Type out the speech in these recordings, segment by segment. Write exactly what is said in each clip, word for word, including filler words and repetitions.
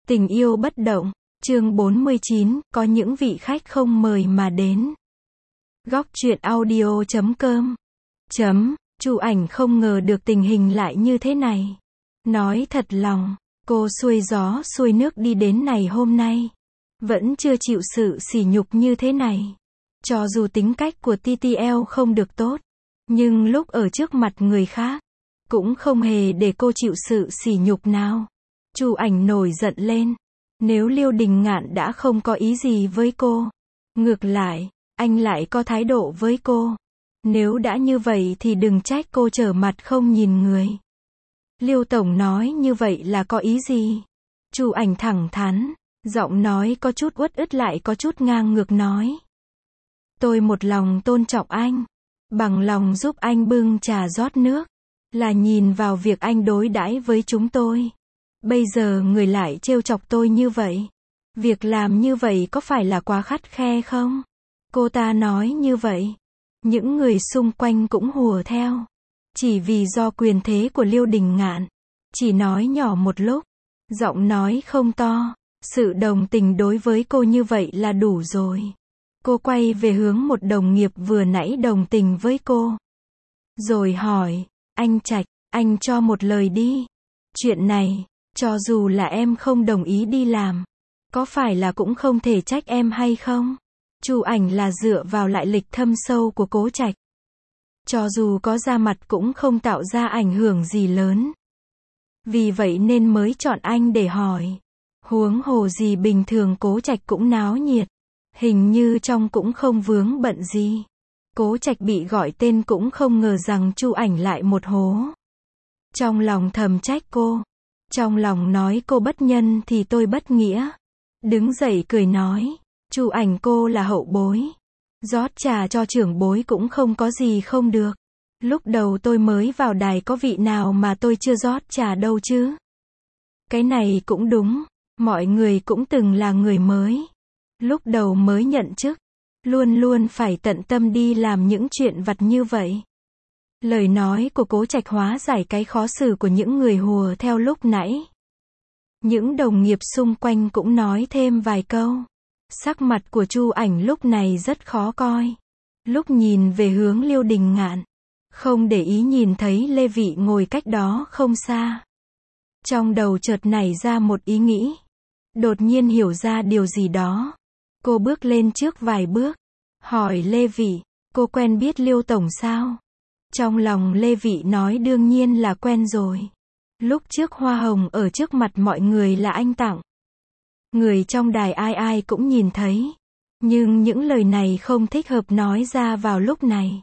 Tình yêu bất động, chương bốn mươi chín, có những vị khách không mời mà đến. Góc truyện audio chấm com chấm, Chu Ảnh không ngờ được tình hình lại như thế này. Nói thật lòng, cô xuôi gió xuôi nước đi đến này hôm nay. Vẫn chưa chịu sự sỉ nhục như thế này. Cho dù tính cách của tê tê lờ không được tốt, nhưng lúc ở trước mặt người khác, cũng không hề để cô chịu sự sỉ nhục nào. Chu Ảnh nổi giận lên. Nếu Liêu Đình Ngạn đã không có ý gì với cô, ngược lại, anh lại có thái độ với cô. Nếu đã như vậy thì đừng trách cô trở mặt không nhìn người. Liêu Tổng nói như vậy là có ý gì? Chu Ảnh thẳng thắn, giọng nói có chút uất ức lại có chút ngang ngược nói. Tôi một lòng tôn trọng anh, bằng lòng giúp anh bưng trà rót nước, là nhìn vào việc anh đối đãi với chúng tôi. Bây giờ người lại trêu chọc tôi như vậy. Việc làm như vậy có phải là quá khắt khe không? Cô ta nói như vậy. Những người xung quanh cũng hùa theo. Chỉ vì do quyền thế của Liêu Đình Ngạn. Chỉ nói nhỏ một lúc. Giọng nói không to. Sự đồng tình đối với cô như vậy là đủ rồi. Cô quay về hướng một đồng nghiệp vừa nãy đồng tình với cô. Rồi hỏi, anh Trạch, anh cho một lời đi. Chuyện này, cho dù là em không đồng ý đi làm, có phải là cũng không thể trách em hay không? Chu Ảnh là dựa vào lại lịch thâm sâu của Cố Trạch. Cho dù có ra mặt cũng không tạo ra ảnh hưởng gì lớn. Vì vậy nên mới chọn anh để hỏi. Huống hồ gì bình thường Cố Trạch cũng náo nhiệt. Hình như trong cũng không vướng bận gì. Cố Trạch bị gọi tên cũng không ngờ rằng Chu Ảnh lại một hố. Trong lòng thầm trách cô. Trong lòng nói cô bất nhân thì tôi bất nghĩa. Đứng dậy cười nói, Chu Ảnh cô là hậu bối. Rót trà cho trưởng bối cũng không có gì không được. Lúc đầu tôi mới vào đài có vị nào mà tôi chưa rót trà đâu chứ. Cái này cũng đúng, mọi người cũng từng là người mới. Lúc đầu mới nhận chức, luôn luôn phải tận tâm đi làm những chuyện vặt như vậy. Lời nói của Cố Trạch hóa giải cái khó xử của những người hùa theo lúc nãy. Những đồng nghiệp xung quanh cũng nói thêm vài câu. Sắc mặt của Chu Ảnh lúc này rất khó coi. Lúc nhìn về hướng Liêu Đình Ngạn, không để ý nhìn thấy Lê Vị ngồi cách đó không xa. Trong đầu chợt nảy ra một ý nghĩ. Đột nhiên hiểu ra điều gì đó. Cô bước lên trước vài bước, hỏi Lê Vị, cô quen biết Liêu Tổng sao? Trong lòng Lê Vị nói đương nhiên là quen rồi. Lúc trước hoa hồng ở trước mặt mọi người là anh tặng. Người trong đài ai ai cũng nhìn thấy. Nhưng những lời này không thích hợp nói ra vào lúc này.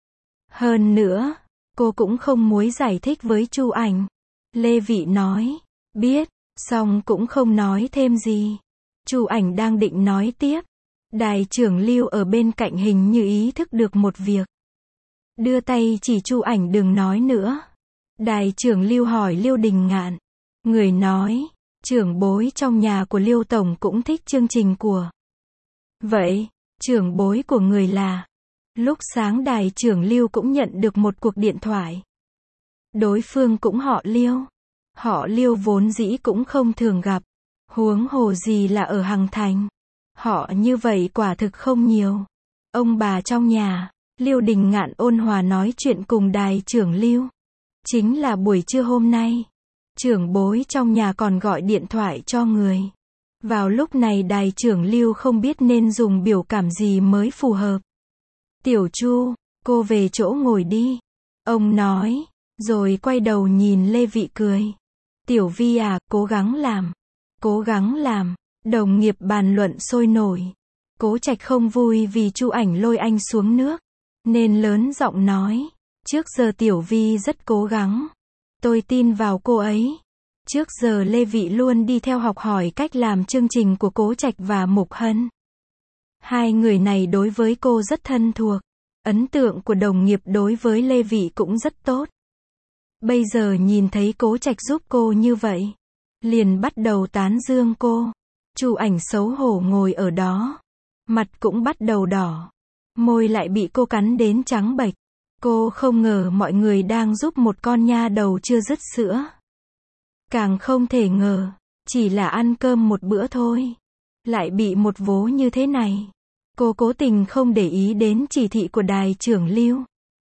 Hơn nữa, cô cũng không muốn giải thích với Chu Ảnh. Lê Vị nói, biết, xong cũng không nói thêm gì. Chu Ảnh đang định nói tiếp. Đài trưởng Liêu ở bên cạnh hình như ý thức được một việc. Đưa tay chỉ Chu Ảnh đừng nói nữa. Đài trưởng Liêu hỏi Liêu Đình Ngạn. Người nói, trưởng bối trong nhà của Liêu Tổng cũng thích chương trình của. Vậy, trưởng bối của người là. Lúc sáng đài trưởng Liêu cũng nhận được một cuộc điện thoại. Đối phương cũng họ Liêu. Họ Liêu vốn dĩ cũng không thường gặp. Huống hồ gì là ở Hằng Thành. Họ như vậy quả thực không nhiều. Ông bà trong nhà. Liêu Đình Ngạn ôn hòa nói chuyện cùng đài trưởng Liêu. Chính là buổi trưa hôm nay. Trưởng bối trong nhà còn gọi điện thoại cho người. Vào lúc này đài trưởng Liêu không biết nên dùng biểu cảm gì mới phù hợp. Tiểu Chu, cô về chỗ ngồi đi. Ông nói, rồi quay đầu nhìn Lê Vị cười. Tiểu Vi à, cố gắng làm. Cố gắng làm. Đồng nghiệp bàn luận sôi nổi. Cố Trạch không vui vì Chu Ảnh lôi anh xuống nước. Nên lớn giọng nói. Trước giờ Tiểu Vi rất cố gắng. Tôi tin vào cô ấy. Trước giờ Lê Vị luôn đi theo học hỏi cách làm chương trình của Cố Trạch và Mục Hân. Hai người này đối với cô rất thân thuộc. Ấn tượng của đồng nghiệp đối với Lê Vị cũng rất tốt. Bây giờ nhìn thấy Cố Trạch giúp cô như vậy, liền bắt đầu tán dương cô. Chu Ảnh xấu hổ ngồi ở đó. Mặt cũng bắt đầu đỏ. Môi lại bị cô cắn đến trắng bệch. Cô không ngờ mọi người đang giúp một con nha đầu chưa dứt sữa. Càng không thể ngờ, Chỉ là ăn cơm một bữa thôi. Lại bị một vố như thế này. Cô cố tình không để ý đến chỉ thị của đài trưởng Lưu.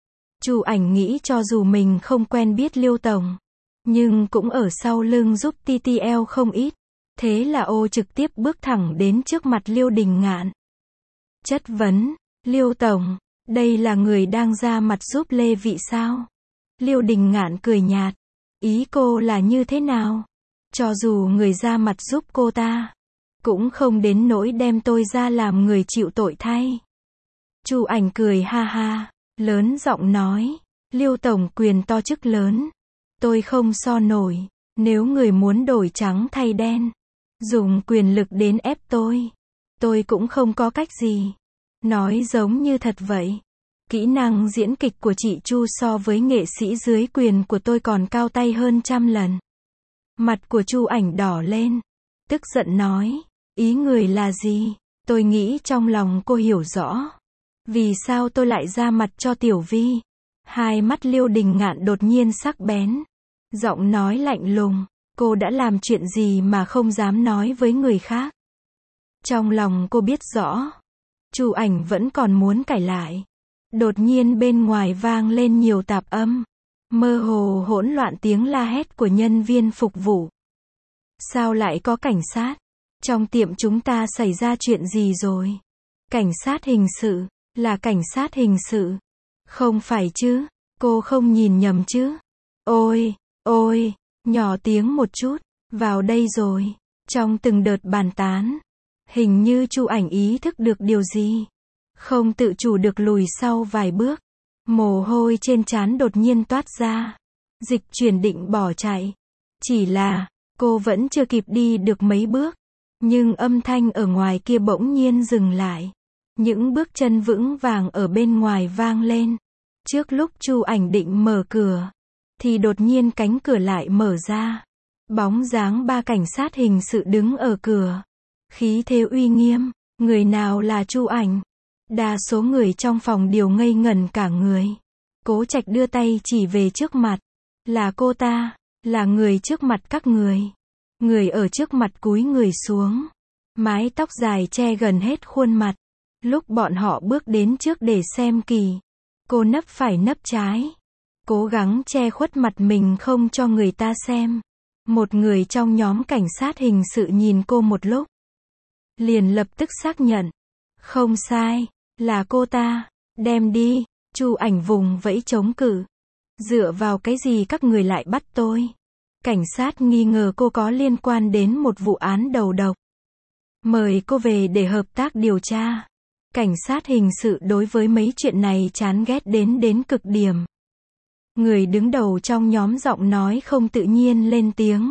Chu Ảnh nghĩ cho dù mình không quen biết Liêu Tổng, nhưng cũng ở sau lưng giúp tê tê lờ không ít. Thế là ô trực tiếp bước thẳng đến trước mặt Liêu Đình Ngạn. Chất vấn, Liêu Tổng, đây là người đang ra mặt giúp Lê Vị sao? Liêu Đình Ngạn cười nhạt. Ý cô là như thế nào? Cho dù người ra mặt giúp cô ta, cũng không đến nỗi đem tôi ra làm người chịu tội thay. Chu Ảnh cười ha ha, lớn giọng nói, Liêu Tổng quyền to chức lớn. Tôi không so nổi, nếu người muốn đổi trắng thay đen, dùng quyền lực đến ép tôi, tôi cũng không có cách gì. Nói giống như thật vậy. Kỹ năng diễn kịch của chị Chu so với nghệ sĩ dưới quyền của tôi còn cao tay hơn trăm lần. Mặt của Chu Ảnh đỏ lên, tức giận nói, ý người là gì? Tôi nghĩ trong lòng cô hiểu rõ. Vì sao tôi lại ra mặt cho Tiểu Vi? Hai mắt Liêu Đình Ngạn đột nhiên sắc bén. Giọng nói lạnh lùng, cô đã làm chuyện gì mà không dám nói với người khác? Trong lòng cô biết rõ. Chu Ảnh vẫn còn muốn cãi lại. Đột nhiên bên ngoài vang lên nhiều tạp âm. Mơ hồ hỗn loạn tiếng la hét của nhân viên phục vụ. Sao lại có cảnh sát? Trong tiệm chúng ta xảy ra chuyện gì rồi? Cảnh sát hình sự, là cảnh sát hình sự. Không phải chứ, cô không nhìn nhầm chứ? Ôi, ôi, nhỏ tiếng một chút, vào đây rồi. Trong từng đợt bàn tán, hình như Chu Ảnh ý thức được điều gì. Không tự chủ được lùi sau vài bước. Mồ hôi trên trán đột nhiên toát ra. Dịch chuyển định bỏ chạy. Chỉ là, cô vẫn chưa kịp đi được mấy bước. Nhưng âm thanh ở ngoài kia bỗng nhiên dừng lại. Những bước chân vững vàng ở bên ngoài vang lên. Trước lúc Chu Ảnh định mở cửa, thì đột nhiên cánh cửa lại mở ra. Bóng dáng ba cảnh sát hình sự đứng ở cửa. Khí thế uy nghiêm. Người nào là Chu Ảnh? Đa số người trong phòng đều ngây ngẩn cả người. Cố Trạch đưa tay chỉ về trước mặt. Là cô ta, là người trước mặt các người. Người ở trước mặt cúi người xuống. Mái tóc dài che gần hết khuôn mặt. Lúc bọn họ bước đến trước để xem kỳ, cô nấp phải nấp trái. Cố gắng che khuất mặt mình không cho người ta xem. Một người trong nhóm cảnh sát hình sự nhìn cô một lúc. Liền lập tức xác nhận. Không sai, là cô ta. Đem đi. Chu Ảnh vùng vẫy chống cự. Dựa vào cái gì các người lại bắt tôi? Cảnh sát nghi ngờ cô có liên quan đến một vụ án đầu độc. Mời cô về để hợp tác điều tra. Cảnh sát hình sự đối với mấy chuyện này chán ghét đến đến cực điểm. Người đứng đầu trong nhóm giọng nói không tự nhiên lên tiếng.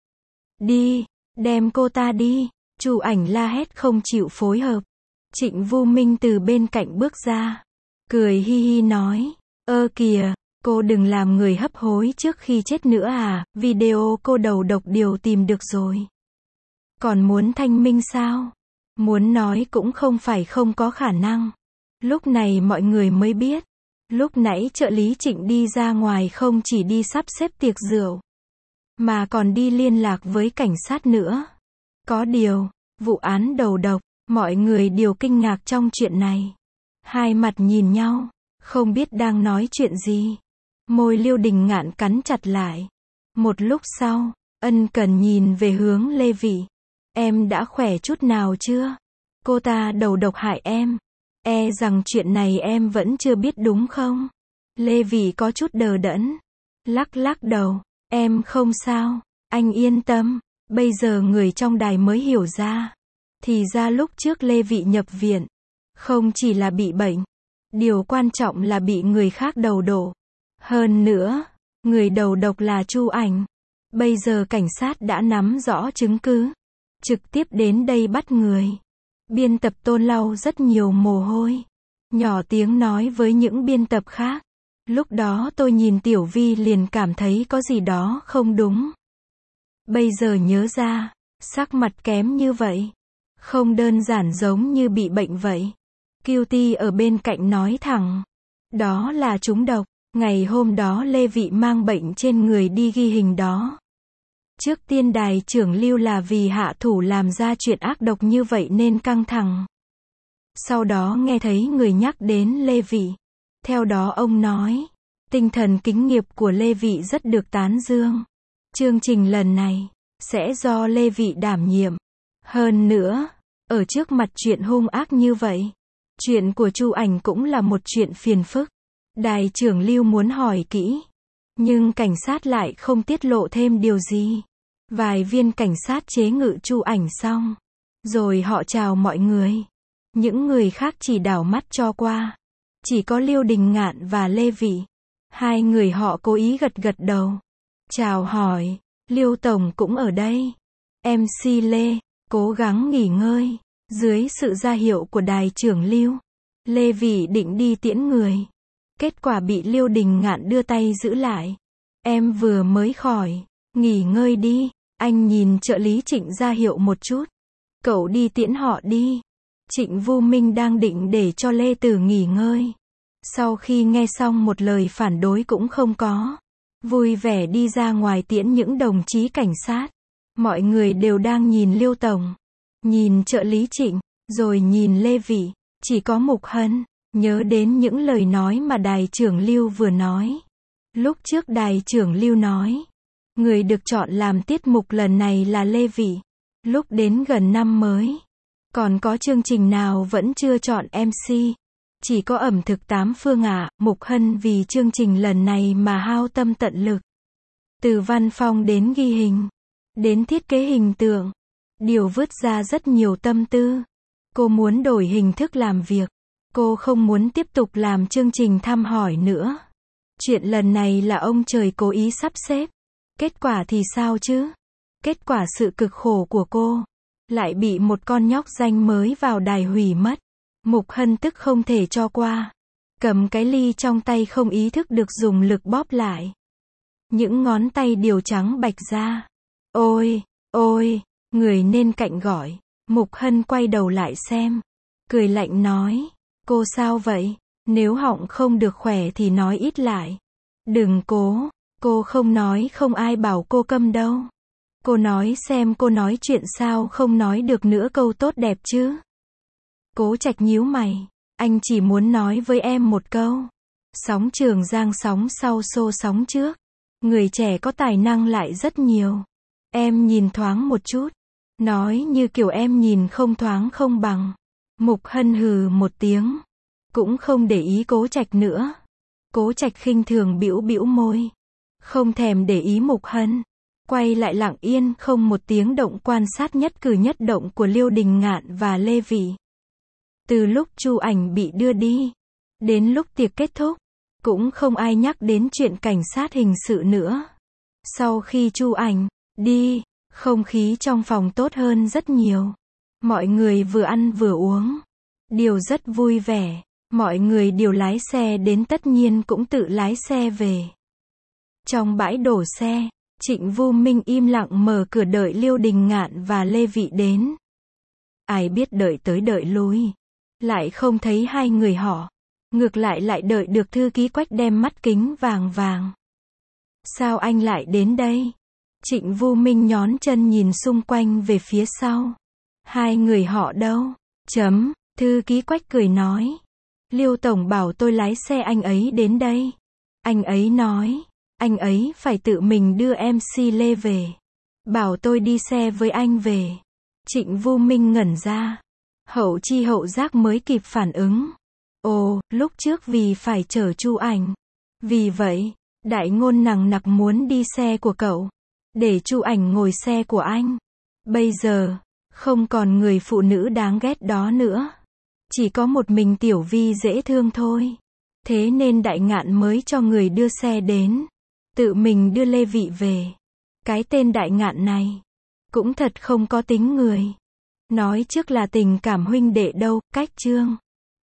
Đi, đem cô ta đi. Chu Ảnh la hét không chịu phối hợp. Trịnh Vu Minh từ bên cạnh bước ra. Cười hi hi nói. Ơ kìa, cô đừng làm người hấp hối trước khi chết nữa à, video cô đầu độc điều tìm được rồi. Còn muốn thanh minh sao? Muốn nói cũng không phải không có khả năng. Lúc này mọi người mới biết. Lúc nãy trợ lý Trịnh đi ra ngoài không chỉ đi sắp xếp tiệc rượu, mà còn đi liên lạc với cảnh sát nữa. Có điều, vụ án đầu độc, mọi người đều kinh ngạc trong chuyện này. Hai mặt nhìn nhau, không biết đang nói chuyện gì. Môi Liêu Đình Ngạn cắn chặt lại. Một lúc sau, ân cần nhìn về hướng Lê Vị. Em đã khỏe chút nào chưa? Cô ta đầu độc hại em. E rằng chuyện này em vẫn chưa biết đúng không? Lê Vị có chút đờ đẫn. Lắc lắc đầu. Em không sao. Anh yên tâm. Bây giờ người trong đài mới hiểu ra. Thì ra lúc trước Lê Vị nhập viện. Không chỉ là bị bệnh. Điều quan trọng là bị người khác đầu đổ. Hơn nữa, người đầu độc là Chu Ảnh. Bây giờ cảnh sát đã nắm rõ chứng cứ. Trực tiếp đến đây bắt người. Biên tập Tôn lau rất nhiều mồ hôi. Nhỏ tiếng nói với những biên tập khác. Lúc đó tôi nhìn Tiểu Vi liền cảm thấy có gì đó không đúng. Bây giờ nhớ ra, sắc mặt kém như vậy. Không đơn giản giống như bị bệnh vậy. Kiêu Ti ở bên cạnh nói thẳng. Đó là trúng độc. Ngày hôm đó Lê Vị mang bệnh trên người đi ghi hình đó. Trước tiên Đài trưởng Lưu là vì hạ thủ làm ra chuyện ác độc như vậy nên căng thẳng. Sau đó nghe thấy người nhắc đến Lê Vị. Theo đó ông nói, tinh thần kính nghiệp của Lê Vị rất được tán dương. Chương trình lần này sẽ do Lê Vị đảm nhiệm. Hơn nữa, ở trước mặt chuyện hung ác như vậy, chuyện của Chu Ảnh cũng là một chuyện phiền phức. Đài trưởng Lưu muốn hỏi kỹ, nhưng cảnh sát lại không tiết lộ thêm điều gì. Vài viên cảnh sát chế ngự Chu Ảnh xong, rồi họ chào mọi người. Những người khác chỉ đảo mắt cho qua. Chỉ có Liêu Đình Ngạn và Lê Vị. Hai người họ cố ý gật gật đầu. Chào hỏi, Liêu Tổng cũng ở đây. em xê Lê, cố gắng nghỉ ngơi. Dưới sự ra hiệu của Đài trưởng Lưu, Lê Vị định đi tiễn người. Kết quả bị Liêu Đình Ngạn đưa tay giữ lại. Em vừa mới khỏi, nghỉ ngơi đi. Anh nhìn trợ lý Trịnh ra hiệu một chút. Cậu đi tiễn họ đi. Trịnh Vu Minh đang định để cho Lê Tử nghỉ ngơi. Sau khi nghe xong một lời phản đối cũng không có. Vui vẻ đi ra ngoài tiễn những đồng chí cảnh sát. Mọi người đều đang nhìn Liêu Tổng, nhìn trợ lý Trịnh, rồi nhìn Lê Vị. Chỉ có Mục Hân nhớ đến những lời nói mà Đài trưởng Lưu vừa nói. Lúc trước Đài trưởng Lưu nói, người được chọn làm tiết mục lần này là Lê Vị. Lúc đến gần năm mới, còn có chương trình nào vẫn chưa chọn em xê. Chỉ có ẩm thực tám phương ạ. Mục Hân vì chương trình lần này mà hao tâm tận lực. Từ văn phong đến ghi hình, đến thiết kế hình tượng, điều vứt ra rất nhiều tâm tư. Cô muốn đổi hình thức làm việc. Cô không muốn tiếp tục làm chương trình thăm hỏi nữa. Chuyện lần này là ông trời cố ý sắp xếp. Kết quả thì sao chứ? Kết quả sự cực khổ của cô lại bị một con nhóc danh mới vào đài hủy mất. Mục Hân tức không thể cho qua. Cầm cái ly trong tay không ý thức được dùng lực bóp lại. Những ngón tay đều trắng bạch ra. Ôi, ôi, người nên cạnh gọi. Mục Hân quay đầu lại xem. Cười lạnh nói, cô sao vậy? Nếu họng không được khỏe thì nói ít lại. Đừng cố, cô không nói không ai bảo cô câm đâu. Cô nói xem cô nói chuyện sao không nói được nữa câu tốt đẹp chứ. Cố Trạch nhíu mày, anh chỉ muốn nói với em một câu. Sóng Trường Giang sóng sau xô sóng trước. Người trẻ có tài năng lại rất nhiều. Em nhìn thoáng một chút. Nói như kiểu em nhìn không thoáng không bằng. Mục Hân hừ một tiếng. Cũng không để ý Cố Trạch nữa. Cố Trạch khinh thường bĩu bĩu môi. Không thèm để ý Mục Hân. Quay lại lặng yên không một tiếng động quan sát nhất cử nhất động của Liêu Đình Ngạn và Lê Vị. Từ lúc Chu Ảnh bị đưa đi, đến lúc tiệc kết thúc, cũng không ai nhắc đến chuyện cảnh sát hình sự nữa. Sau khi Chu Ảnh đi, không khí trong phòng tốt hơn rất nhiều. Mọi người vừa ăn vừa uống. Điều rất vui vẻ. Mọi người đều lái xe đến tất nhiên cũng tự lái xe về. Trong bãi đổ xe, Trịnh Vu Minh im lặng mở cửa đợi Liêu Đình Ngạn và Lê Vị đến. Ai biết đợi tới đợi lui, lại không thấy hai người họ. Ngược lại lại đợi được thư ký Quách đem mắt kính vàng vàng. Sao anh lại đến đây? Trịnh Vu Minh nhón chân nhìn xung quanh về phía sau. Hai người họ đâu? Chấm, thư ký Quách cười nói. Liêu Tổng bảo tôi lái xe anh ấy đến đây. Anh ấy nói, anh ấy phải tự mình đưa em xê Lê về. Bảo tôi đi xe với anh về. Trịnh Vu Minh ngẩn ra. Hậu chi hậu giác mới kịp phản ứng. Ồ, lúc trước vì phải chở Chu Ảnh. Vì vậy, đại ngôn nằng nặc muốn đi xe của cậu. Để Chu Ảnh ngồi xe của anh. Bây giờ, không còn người phụ nữ đáng ghét đó nữa. Chỉ có một mình Tiểu Vi dễ thương thôi. Thế nên Đại Ngạn mới cho người đưa xe đến. Tự mình đưa Lê Vị về. Cái tên Đại Ngạn này cũng thật không có tính người. Nói trước là tình cảm huynh đệ đâu, cách chương.